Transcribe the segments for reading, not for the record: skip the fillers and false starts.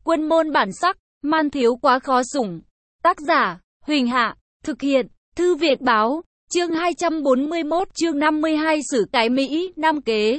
Quân môn bản sắc, man thiếu quá khó sủng. Tác giả, Huỳnh Hạ, thực hiện, Thư Việt Báo, chương 241 chương 52 Sử cái Mỹ, Nam Kế.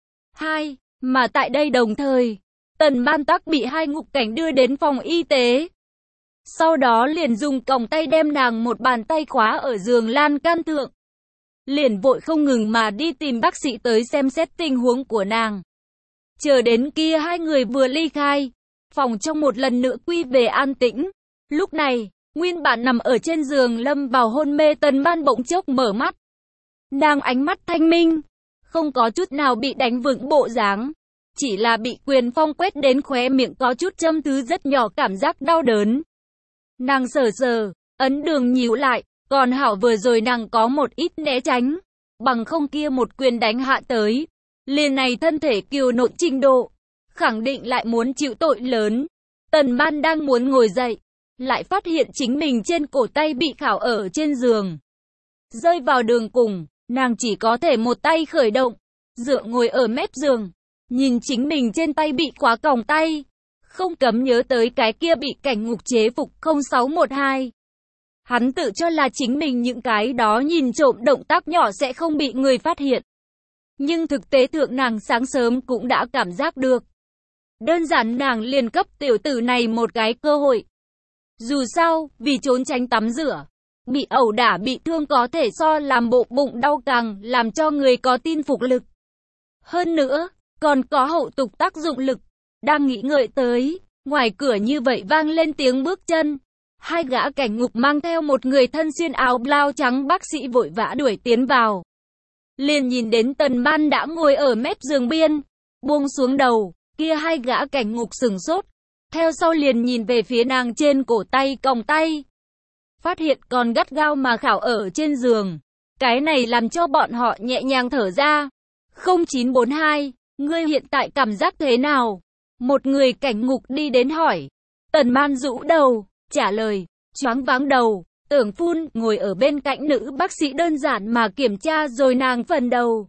2. Mà tại đây đồng thời, Tần Ban Tắc bị hai ngục cảnh đưa đến phòng y tế. Sau đó liền dùng còng tay đem nàng một bàn tay khóa ở giường lan can thượng. Liền vội không ngừng mà đi tìm bác sĩ tới xem xét tình huống của nàng. Chờ đến kia hai người vừa ly khai, phòng trong một lần nữa quy về an tĩnh. Lúc này, nguyên bản nằm ở trên giường lâm vào hôn mê Tần Ban bỗng chốc mở mắt. Nàng ánh mắt thanh minh, không có chút nào bị đánh vững bộ dáng, chỉ là bị quyền phong quét đến khóe miệng có chút châm thứ rất nhỏ cảm giác đau đớn. Nàng sờ, ấn đường nhíu lại, còn hảo vừa rồi nàng có một ít né tránh, bằng không kia một quyền đánh hạ tới. Liền này thân thể kiều nộn trình độ, khẳng định lại muốn chịu tội lớn. Tần Ban đang muốn ngồi dậy, lại phát hiện chính mình trên cổ tay bị khảo ở trên giường. Rơi vào đường cùng, nàng chỉ có thể một tay khởi động, dựa ngồi ở mép giường, nhìn chính mình trên tay bị khóa còng tay. Không cấm nhớ tới cái kia bị cảnh ngục chế phục 0612. Hắn tự cho là chính mình những cái đó nhìn trộm động tác nhỏ sẽ không bị người phát hiện. Nhưng thực tế thượng nàng sáng sớm cũng đã cảm giác được. Đơn giản nàng liền cấp tiểu tử này một cái cơ hội. Dù sao, vì trốn tránh tắm rửa, bị ẩu đả bị thương có thể so làm bộ bụng đau càng làm cho người có tin phục lực. Hơn nữa, còn có hậu tục tác dụng lực. Đang nghĩ ngợi tới, ngoài cửa như vậy vang lên tiếng bước chân. Hai gã cảnh ngục mang theo một người thân xuyên áo blau trắng bác sĩ vội vã đuổi tiến vào. Liền nhìn đến Tần Ban đã ngồi ở mép giường biên, buông xuống đầu, kia hai gã cảnh ngục sửng sốt. Theo sau liền nhìn về phía nàng trên cổ tay còng tay. Phát hiện còn gắt gao mà khảo ở trên giường. Cái này làm cho bọn họ nhẹ nhàng thở ra. 0942, ngươi hiện tại cảm giác thế nào? Một người cảnh ngục đi đến hỏi. Tần Ban rũ đầu, trả lời, choáng váng đầu, tưởng phun, ngồi ở bên cạnh nữ bác sĩ đơn giản mà kiểm tra rồi nàng phần đầu.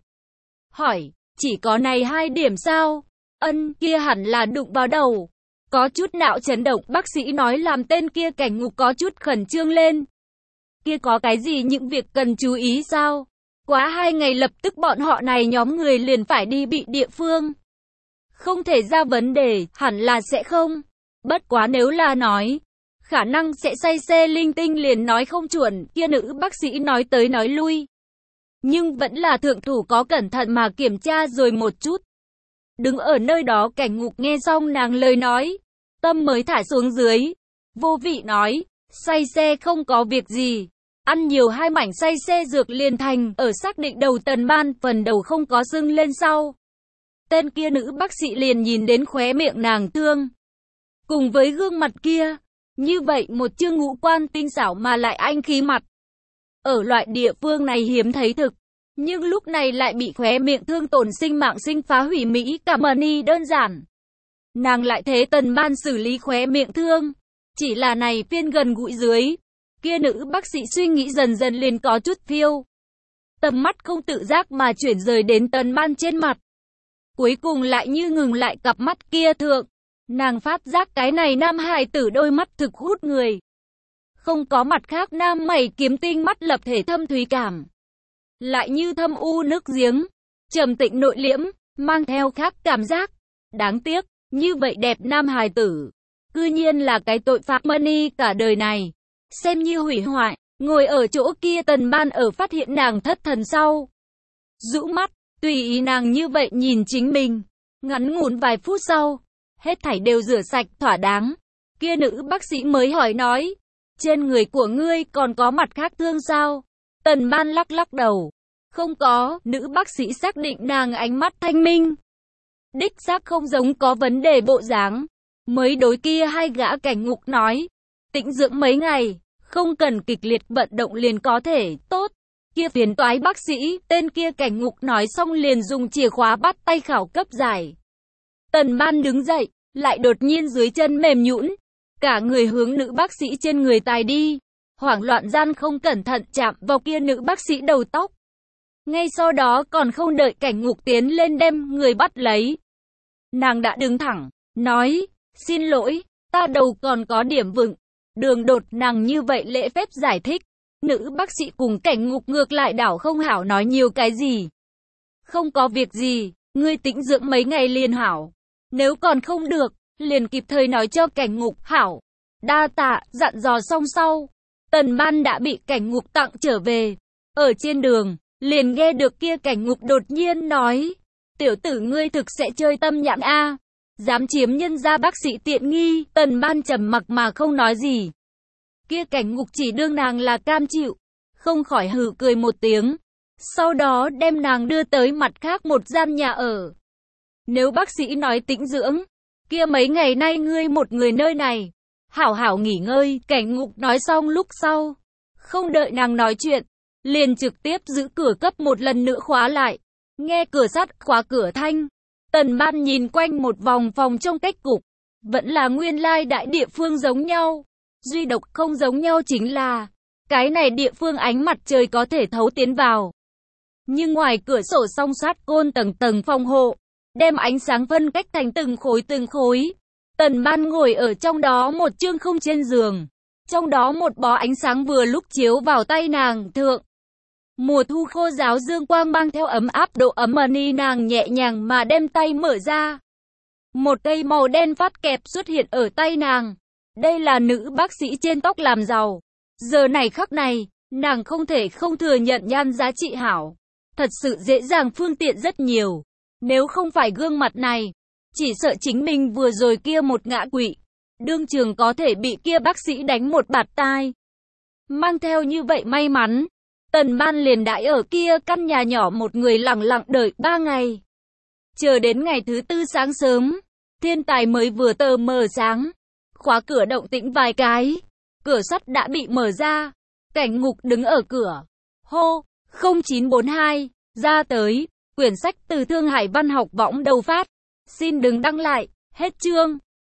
Hỏi, chỉ có này hai điểm sao? Ân, kia hẳn là đụng vào đầu. Có chút não chấn động, bác sĩ nói làm tên kia cảnh ngục có chút khẩn trương lên. Kia có cái gì những việc cần chú ý sao? Quá 2 ngày lập tức bọn họ này nhóm người liền phải đi bị địa phương. Không thể ra vấn đề, hẳn là sẽ không. Bất quá nếu là nói, khả năng sẽ say xe linh tinh liền nói không chuẩn, kia nữ bác sĩ nói tới nói lui. Nhưng vẫn là thượng thủ có cẩn thận mà kiểm tra rồi một chút. Đứng ở nơi đó cảnh ngục nghe xong nàng lời nói, tâm mới thả xuống dưới. Vô vị nói, say xe không có việc gì. Ăn nhiều 2 mảnh say xe dược liền thành, ở xác định đầu Tần Ban, phần đầu không có sưng lên sau. Tên kia nữ bác sĩ liền nhìn đến khóe miệng nàng thương. Cùng với gương mặt kia, như vậy một chương ngũ quan tinh xảo mà lại anh khí mặt. Ở loại địa phương này hiếm thấy thực, nhưng lúc này lại bị khóe miệng thương tổn sinh mạng sinh phá hủy Mỹ cảm ơn y đơn giản. Nàng lại thế Tần Ban xử lý khóe miệng thương, chỉ là này phiên gần gũi dưới. Kia nữ bác sĩ suy nghĩ dần dần liền có chút phiêu. Tầm mắt không tự giác mà chuyển rời đến Tần Ban trên mặt. Cuối cùng lại như ngừng lại cặp mắt kia thượng. Nàng phát giác cái này nam hài tử đôi mắt thực hút người. Không có mặt khác nam mày kiếm tinh mắt lập thể thâm thúy cảm. Lại như thâm u nước giếng, trầm tĩnh nội liễm, mang theo khác cảm giác. Đáng tiếc, như vậy đẹp nam hài tử, cư nhiên là cái tội phạm money cả đời này. Xem như hủy hoại, ngồi ở chỗ kia Tần Ban ở phát hiện nàng thất thần sau. Rũ mắt, tùy ý nàng như vậy nhìn chính mình. Ngắn ngủn vài phút sau, hết thảy đều rửa sạch thỏa đáng. Kia nữ bác sĩ mới hỏi nói, trên người của ngươi còn có mặt khác thương sao? Tần Ban lắc lắc đầu. Không có, nữ bác sĩ xác định nàng ánh mắt thanh minh. Đích xác không giống có vấn đề bộ dáng. Mới đối kia hai gã cảnh ngục nói, tĩnh dưỡng mấy ngày, không cần kịch liệt vận động liền có thể, tốt. Kia phiền toái bác sĩ, tên kia cảnh ngục nói xong liền dùng chìa khóa bắt tay khảo cấp giải. Tần Ban đứng dậy, lại đột nhiên dưới chân mềm nhũn, cả người hướng nữ bác sĩ trên người tài đi. Hoảng loạn gian không cẩn thận chạm vào kia nữ bác sĩ đầu tóc. Ngay sau đó còn không đợi cảnh ngục tiến lên đem người bắt lấy. Nàng đã đứng thẳng, nói, Xin lỗi, ta đầu còn có điểm vựng. Đường Đột nàng như vậy lễ phép giải thích. Nữ bác sĩ cùng Cảnh Ngục ngược lại đảo không hảo nói nhiều cái gì. Không có việc gì, ngươi tĩnh dưỡng mấy ngày liền hảo. Nếu còn không được, liền kịp thời nói cho Cảnh Ngục hảo. Đa tạ, dặn dò xong sau. Tần Ban đã bị Cảnh Ngục tặng trở về. Ở trên đường, liền nghe được kia Cảnh Ngục đột nhiên nói. Tiểu tử ngươi thực sẽ chơi tâm nhãn a, dám chiếm nhân gia bác sĩ tiện nghi. Tần Ban trầm mặc mà không nói gì. Kia Cảnh Ngục chỉ đương nàng là cam chịu, không khỏi hừ cười một tiếng. Sau đó đem nàng đưa tới mặt khác một gian nhà ở. Nếu bác sĩ nói tĩnh dưỡng, kia mấy ngày nay ngươi một người nơi này, hảo hảo nghỉ ngơi. Cảnh Ngục nói xong lúc sau, không đợi nàng nói chuyện, liền trực tiếp giữ cửa cấp một lần nữa khóa lại. Nghe cửa sắt khóa cửa thanh, Tần Ban nhìn quanh một vòng phòng trong cách cục, vẫn là nguyên lai đại địa phương giống nhau. Duy độc không giống nhau chính là, cái này địa phương ánh mặt trời có thể thấu tiến vào. Nhưng ngoài cửa sổ song sát côn tầng tầng phòng hộ, đem ánh sáng phân cách thành từng khối từng khối. Tần Ban ngồi ở trong đó một chương không trên giường. Trong đó một bó ánh sáng vừa lúc chiếu vào tay nàng thượng. Mùa thu khô ráo dương quang mang theo ấm áp độ ấm ni nàng nhẹ nhàng mà đem tay mở ra. Một cây màu đen phát kẹp xuất hiện ở tay nàng. Đây là nữ bác sĩ trên tóc làm giàu. Giờ này khắc này, nàng không thể không thừa nhận nhan giá trị hảo. Thật sự dễ dàng phương tiện rất nhiều. Nếu không phải gương mặt này, chỉ sợ chính mình vừa rồi kia một ngã quỵ, đương trường có thể bị kia bác sĩ đánh một bạt tai. Mang theo như vậy may mắn, Tần Ban liền đãi ở kia căn nhà nhỏ một người lặng lặng đợi 3 ngày. Chờ đến ngày thứ tư sáng sớm, thiên tài mới vừa tờ mờ sáng. Khóa cửa động tĩnh vài cái, cửa sắt đã bị mở ra. Cảnh Ngục đứng ở cửa, hô, 0942, ra tới, quyển sách từ Thương Hải Văn học võng đầu phát. Xin đừng đăng lại, hết chương.